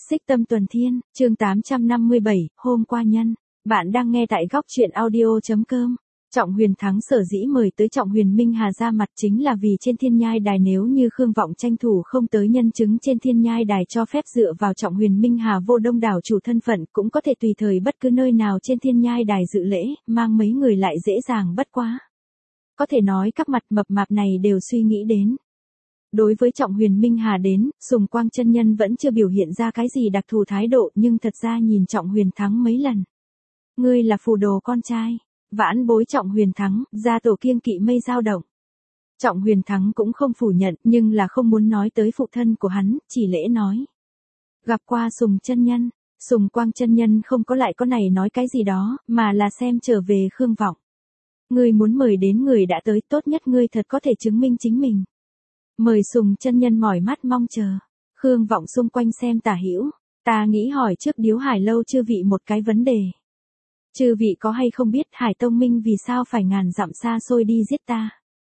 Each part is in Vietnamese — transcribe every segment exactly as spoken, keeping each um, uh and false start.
Xích Tâm Tuần Thiên, chương tám trăm năm mươi bảy, hôm qua nhân. Bạn đang nghe tại góc truyện audio.com. Trọng Huyền Thắng sở dĩ mời tới Trọng Huyền Minh Hà ra mặt chính là vì trên Thiên Nhai Đài nếu như Khương Vọng tranh thủ không tới nhân chứng trên Thiên Nhai Đài cho phép dựa vào Trọng Huyền Minh Hà vô đông đảo chủ thân phận cũng có thể tùy thời bất cứ nơi nào trên Thiên Nhai Đài dự lễ, mang mấy người lại dễ dàng bất quá. Có thể nói các mặt mập mạp này đều suy nghĩ đến. Đối với Trọng Huyền Minh Hà đến, Sùng Quang chân nhân vẫn chưa biểu hiện ra cái gì đặc thù thái độ nhưng thật ra nhìn Trọng Huyền Thắng mấy lần. Ngươi là phù đồ con trai. Vãn bối Trọng Huyền Thắng, gia tổ kiêng kỵ mây dao động. Trọng Huyền Thắng cũng không phủ nhận nhưng là không muốn nói tới phụ thân của hắn, chỉ lễ nói. Gặp qua Sùng chân nhân, Sùng Quang chân nhân không có lại có này nói cái gì đó, mà là xem trở về Khương Vọng. Ngươi muốn mời đến người đã tới, tốt nhất ngươi thật có thể chứng minh chính mình. Mời Sùng chân nhân mỏi mắt mong chờ. Khương Vọng xung quanh xem tả hữu, ta nghĩ hỏi trước Điếu Hải lâu chư vị một cái vấn đề. Chư vị có hay không biết Hải Tông Minh vì sao phải ngàn dặm xa xôi đi giết ta?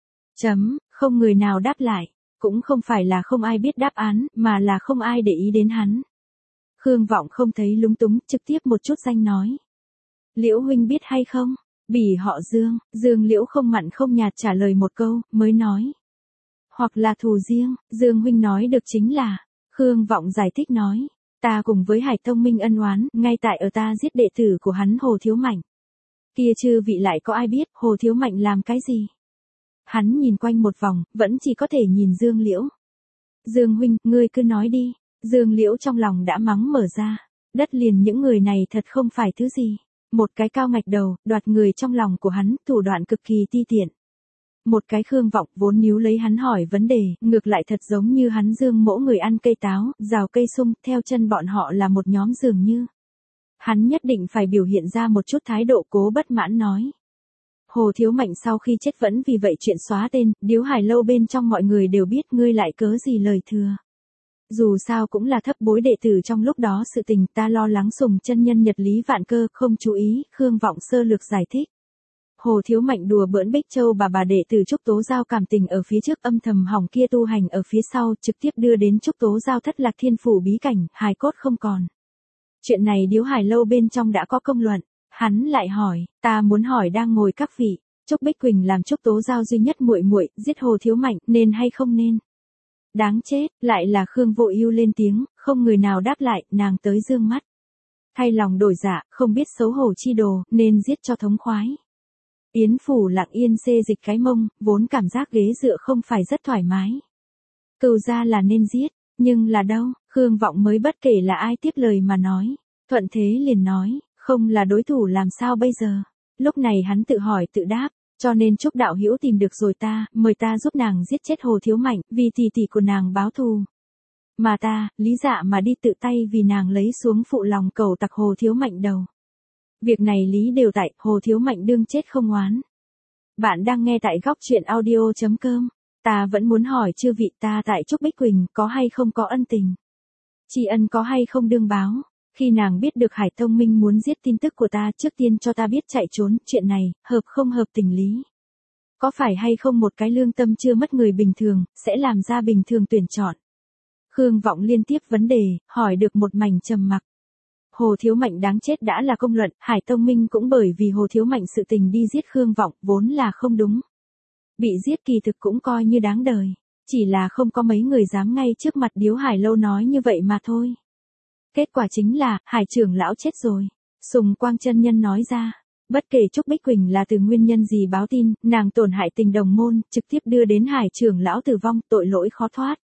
Chấm, không người nào đáp lại, cũng không phải là không ai biết đáp án, mà là không ai để ý đến hắn. Khương Vọng không thấy lúng túng, trực tiếp một chút danh nói. Liễu huynh biết hay không? Bỉ họ Dương, Dương Liễu không mặn không nhạt trả lời một câu, mới nói. Hoặc là thù riêng, Dương huynh nói được chính là, Khương Vọng giải thích nói, ta cùng với Hải Tông Minh ân oán, ngay tại ở ta giết đệ tử của hắn Hồ Thiếu Mạnh. Kia chư vị lại có ai biết Hồ Thiếu Mạnh làm cái gì? Hắn nhìn quanh một vòng, vẫn chỉ có thể nhìn Dương Liễu. Dương huynh, ngươi cứ nói đi, Dương Liễu trong lòng đã mắng mở ra, đất liền những người này thật không phải thứ gì. Một cái cao ngạch đầu, đoạt người trong lòng của hắn, thủ đoạn cực kỳ ti tiện. Một cái Khương Vọng vốn níu lấy hắn hỏi vấn đề, ngược lại thật giống như hắn Dương mỗ người ăn cây táo, rào cây sung, theo chân bọn họ là một nhóm dường như. Hắn nhất định phải biểu hiện ra một chút thái độ cố bất mãn nói. Hồ Thiếu Mạnh sau khi chết vẫn vì vậy chuyện xóa tên, Điếu Hải lâu bên trong mọi người đều biết ngươi lại cớ gì lời thừa. Dù sao cũng là thấp bối đệ tử trong lúc đó sự tình ta lo lắng Sùng chân nhân nhật lý vạn cơ không chú ý, Khương Vọng sơ lược giải thích. Hồ Thiếu Mạnh đùa bỡn Bích Châu bà bà đệ tử Trúc Tố Giao cảm tình ở phía trước âm thầm hỏng kia tu hành ở phía sau trực tiếp đưa đến Trúc Tố Giao thất lạc thiên phủ bí cảnh, hài cốt không còn. Chuyện này Điếu Hải lâu bên trong đã có công luận, hắn lại hỏi, ta muốn hỏi đang ngồi các vị, Trúc Bích Quỳnh làm Trúc Tố Giao duy nhất muội muội, giết Hồ Thiếu Mạnh nên hay không nên? Đáng chết, lại là Khương Vô Ưu lên tiếng, không người nào đáp lại, nàng tới dương mắt. Thay lòng đổi dạ, không biết xấu hổ chi đồ, nên giết cho thống khoái. Yến Phủ lặng yên xê dịch cái mông, vốn cảm giác ghế dựa không phải rất thoải mái. Cừu ra là nên giết, nhưng là đâu, Khương Vọng mới bất kể là ai tiếp lời mà nói. Thuận thế liền nói, không là đối thủ làm sao bây giờ. Lúc này hắn tự hỏi tự đáp, cho nên Trúc đạo hữu tìm được rồi ta, mời ta giúp nàng giết chết Hồ Thiếu Mạnh, vì tỷ tỷ của nàng báo thù. Mà ta, lý dạ mà đi tự tay vì nàng lấy xuống phụ lòng cầu tặc Hồ Thiếu Mạnh đầu. Việc này lý đều tại, Hồ Thiếu Mạnh đương chết không oán. Bạn đang nghe tại góc truyện audio.com. Ta vẫn muốn hỏi chư vị ta tại Trúc Bích Quỳnh có hay không có ân tình. Tri ân có hay không đương báo. Khi nàng biết được Hải Tông Minh muốn giết tin tức của ta trước tiên cho ta biết chạy trốn, chuyện này, hợp không hợp tình lý. Có phải hay không một cái lương tâm chưa mất người bình thường, sẽ làm ra bình thường tuyển chọn. Khương Vọng liên tiếp vấn đề, hỏi được một mảnh trầm mặc. Hồ Thiếu Mạnh đáng chết đã là công luận, Hải Tông Minh cũng bởi vì Hồ Thiếu Mạnh sự tình đi giết Khương Vọng, vốn là không đúng. Bị giết kỳ thực cũng coi như đáng đời, chỉ là không có mấy người dám ngay trước mặt Điếu Hải lâu nói như vậy mà thôi. Kết quả chính là, Hải trưởng lão chết rồi. Sùng Quang chân nhân nói ra, bất kể Trúc Bích Quỳnh là từ nguyên nhân gì báo tin, nàng tổn hại tình đồng môn, trực tiếp đưa đến Hải trưởng lão tử vong, tội lỗi khó thoát.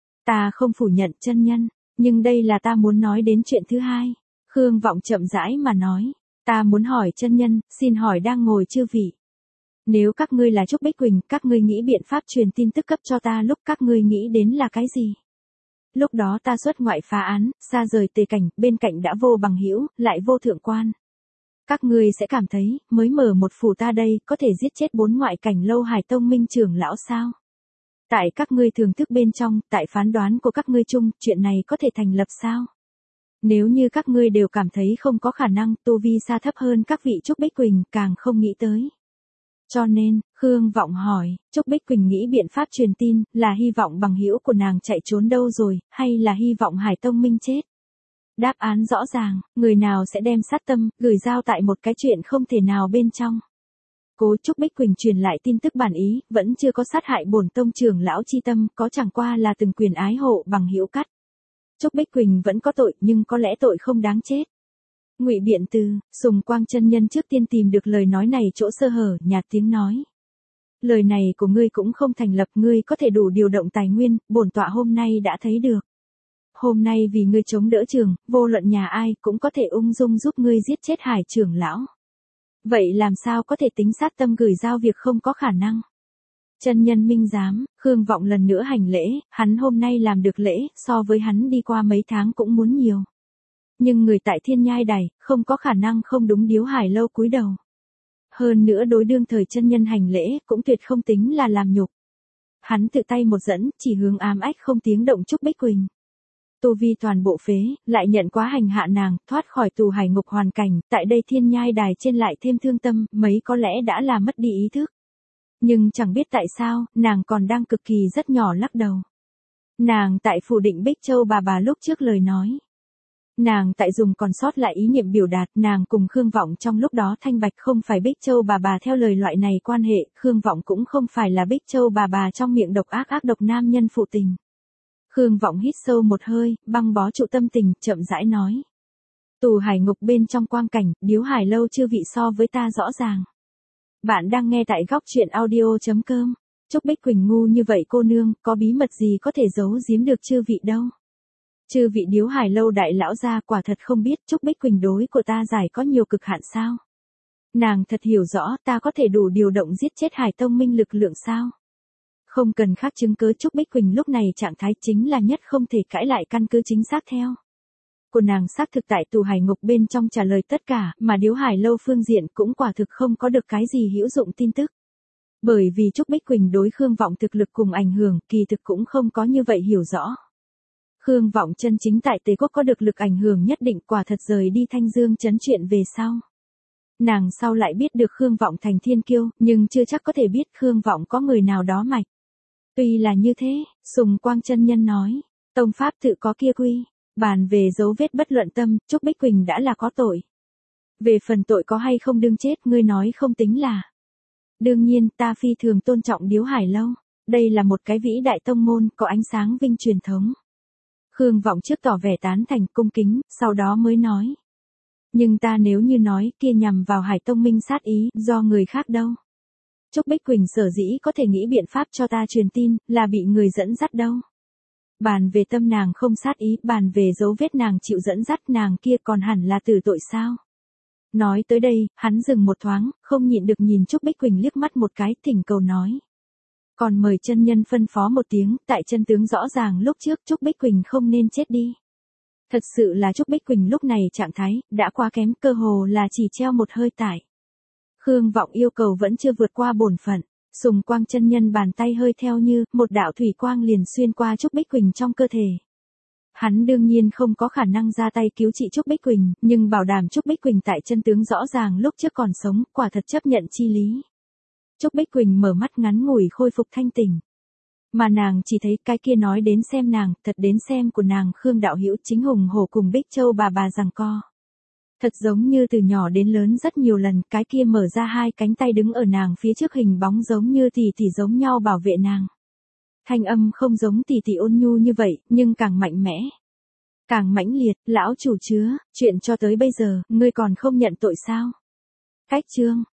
Ta không phủ nhận chân nhân, nhưng đây là ta muốn nói đến chuyện thứ hai. Khương Vọng chậm rãi mà nói, ta muốn hỏi chân nhân, xin hỏi đang ngồi chư vị. Nếu các ngươi là Trúc Bích Quỳnh, các ngươi nghĩ biện pháp truyền tin tức cấp cho ta lúc các ngươi nghĩ đến là cái gì? Lúc đó ta xuất ngoại phá án, xa rời tề cảnh, bên cạnh đã vô bằng hữu, lại vô thượng quan. Các ngươi sẽ cảm thấy, mới mở một phủ ta đây, có thể giết chết bốn ngoại cảnh lâu Hải Tông Minh trưởng lão sao? Tại các ngươi thường thức bên trong, tại phán đoán của các ngươi chung, chuyện này có thể thành lập sao? Nếu như các ngươi đều cảm thấy không có khả năng, tu vi xa thấp hơn các vị Trúc Bích Quỳnh, càng không nghĩ tới. Cho nên, Khương Vọng hỏi, Trúc Bích Quỳnh nghĩ biện pháp truyền tin, là hy vọng bằng hữu của nàng chạy trốn đâu rồi, hay là hy vọng Hải Tông Minh chết? Đáp án rõ ràng, người nào sẽ đem sát tâm, gửi giao tại một cái chuyện không thể nào bên trong. Cố Trúc Bích Quỳnh truyền lại tin tức bản ý, vẫn chưa có sát hại bổn tông trưởng lão chi tâm, có chẳng qua là từng quyền ái hộ bằng hữu cắt. Trúc Bích Quỳnh vẫn có tội, nhưng có lẽ tội không đáng chết. Ngụy Biện Từ, Sùng Quang chân nhân trước tiên tìm được lời nói này chỗ sơ hở, nhạt tiếng nói. Lời này của ngươi cũng không thành lập, ngươi có thể đủ điều động tài nguyên, bổn tọa hôm nay đã thấy được. Hôm nay vì ngươi chống đỡ trường, vô luận nhà ai cũng có thể ung dung giúp ngươi giết chết Hải trưởng lão. Vậy làm sao có thể tính sát tâm gửi giao việc không có khả năng? Chân nhân minh giám, Khương Vọng lần nữa hành lễ, hắn hôm nay làm được lễ, so với hắn đi qua mấy tháng cũng muốn nhiều. Nhưng người tại Thiên Nhai Đài, không có khả năng không đúng Điếu Hải lâu cúi đầu. Hơn nữa đối đương thời chân nhân hành lễ, cũng tuyệt không tính là làm nhục. Hắn tự tay một dẫn, chỉ hướng ám ách không tiếng động Trúc Bích Quỳnh. Tu vi toàn bộ phế, lại nhận quá hành hạ nàng, thoát khỏi tù hải ngục hoàn cảnh, tại đây Thiên Nhai Đài trên lại thêm thương tâm, mấy có lẽ đã là mất đi ý thức. Nhưng chẳng biết tại sao, nàng còn đang cực kỳ rất nhỏ lắc đầu. Nàng tại phủ định Bích Châu bà bà lúc trước lời nói. Nàng tại dùng còn sót lại ý niệm biểu đạt, nàng cùng Khương Vọng trong lúc đó thanh bạch không phải Bích Châu bà bà theo lời loại này quan hệ, Khương Vọng cũng không phải là Bích Châu bà bà trong miệng độc ác ác độc nam nhân phụ tình. Khương Vọng hít sâu một hơi, băng bó trụ tâm tình, chậm rãi nói. Tù hải ngục bên trong quang cảnh, Điếu Hải lâu chư vị so với ta rõ ràng. Bạn đang nghe tại góc truyện audio chấm com. Trúc Bích Quỳnh ngu như vậy cô nương, có bí mật gì có thể giấu giếm được chư vị đâu. Chư vị Điếu Hải lâu đại lão gia quả thật không biết Trúc Bích Quỳnh đối của ta giải có nhiều cực hạn sao. Nàng thật hiểu rõ ta có thể đủ điều động giết chết Hải Tông Minh lực lượng sao. Không cần khác chứng cứ Trúc Bích Quỳnh lúc này trạng thái chính là nhất không thể cãi lại căn cứ chính xác theo. Của nàng xác thực tại tù hải ngục bên trong trả lời tất cả, mà Điếu Hải lâu phương diện cũng quả thực không có được cái gì hữu dụng tin tức. Bởi vì Trúc Bích Quỳnh đối Khương Vọng thực lực cùng ảnh hưởng, kỳ thực cũng không có như vậy hiểu rõ. Khương Vọng chân chính tại Tề Quốc có được lực ảnh hưởng nhất định, quả thật rời đi Thanh Dương trấn chuyện về sau. Nàng sau lại biết được Khương Vọng thành thiên kiêu, nhưng chưa chắc có thể biết Khương Vọng có người nào đó mạch. Tuy là như thế, Sùng Quang chân nhân nói, tông pháp tự có kia quy, bàn về dấu vết bất luận tâm, Trúc Bích Quỳnh đã là có tội. Về phần tội có hay không đương chết, ngươi nói không tính là. Đương nhiên, ta phi thường tôn trọng Điếu Hải lâu, đây là một cái vĩ đại tông môn, có ánh sáng vinh truyền thống. Khương Vọng trước tỏ vẻ tán thành cung kính, sau đó mới nói. Nhưng ta nếu như nói kia nhằm vào Hải Tông Minh sát ý, do người khác đâu. Trúc Bích Quỳnh sở dĩ có thể nghĩ biện pháp cho ta truyền tin, là bị người dẫn dắt đâu. Bàn về tâm nàng không sát ý, bàn về dấu vết nàng chịu dẫn dắt, nàng kia còn hẳn là tử tội sao. Nói tới đây, hắn dừng một thoáng, không nhịn được nhìn Trúc Bích Quỳnh liếc mắt một cái, thỉnh cầu nói. Còn mời chân nhân phân phó một tiếng, tại chân tướng rõ ràng lúc trước Trúc Bích Quỳnh không nên chết đi. Thật sự là Trúc Bích Quỳnh lúc này trạng thái, đã quá kém, cơ hồ là chỉ treo một hơi tải. Khương Vọng yêu cầu vẫn chưa vượt qua bổn phận, Sùng Quang chân nhân bàn tay hơi theo như, một đạo thủy quang liền xuyên qua Trúc Bích Quỳnh trong cơ thể. Hắn đương nhiên không có khả năng ra tay cứu trị Trúc Bích Quỳnh, nhưng bảo đảm Trúc Bích Quỳnh tại chân tướng rõ ràng lúc trước còn sống, quả thật chấp nhận chi lý. Trúc Bích Quỳnh mở mắt ngắn ngủi khôi phục thanh tỉnh. Mà nàng chỉ thấy cái kia nói đến xem nàng, thật đến xem của nàng Khương đạo hữu chính hùng hổ cùng Bích Châu bà bà giằng co. Thật giống như từ nhỏ đến lớn rất nhiều lần, cái kia mở ra hai cánh tay đứng ở nàng phía trước hình bóng giống như tỷ tỷ giống nhau bảo vệ nàng. Thanh âm không giống tỷ tỷ ôn nhu như vậy, nhưng càng mạnh mẽ. Càng mãnh liệt, lão chủ chứa, chuyện cho tới bây giờ, ngươi còn không nhận tội sao? Cách chương.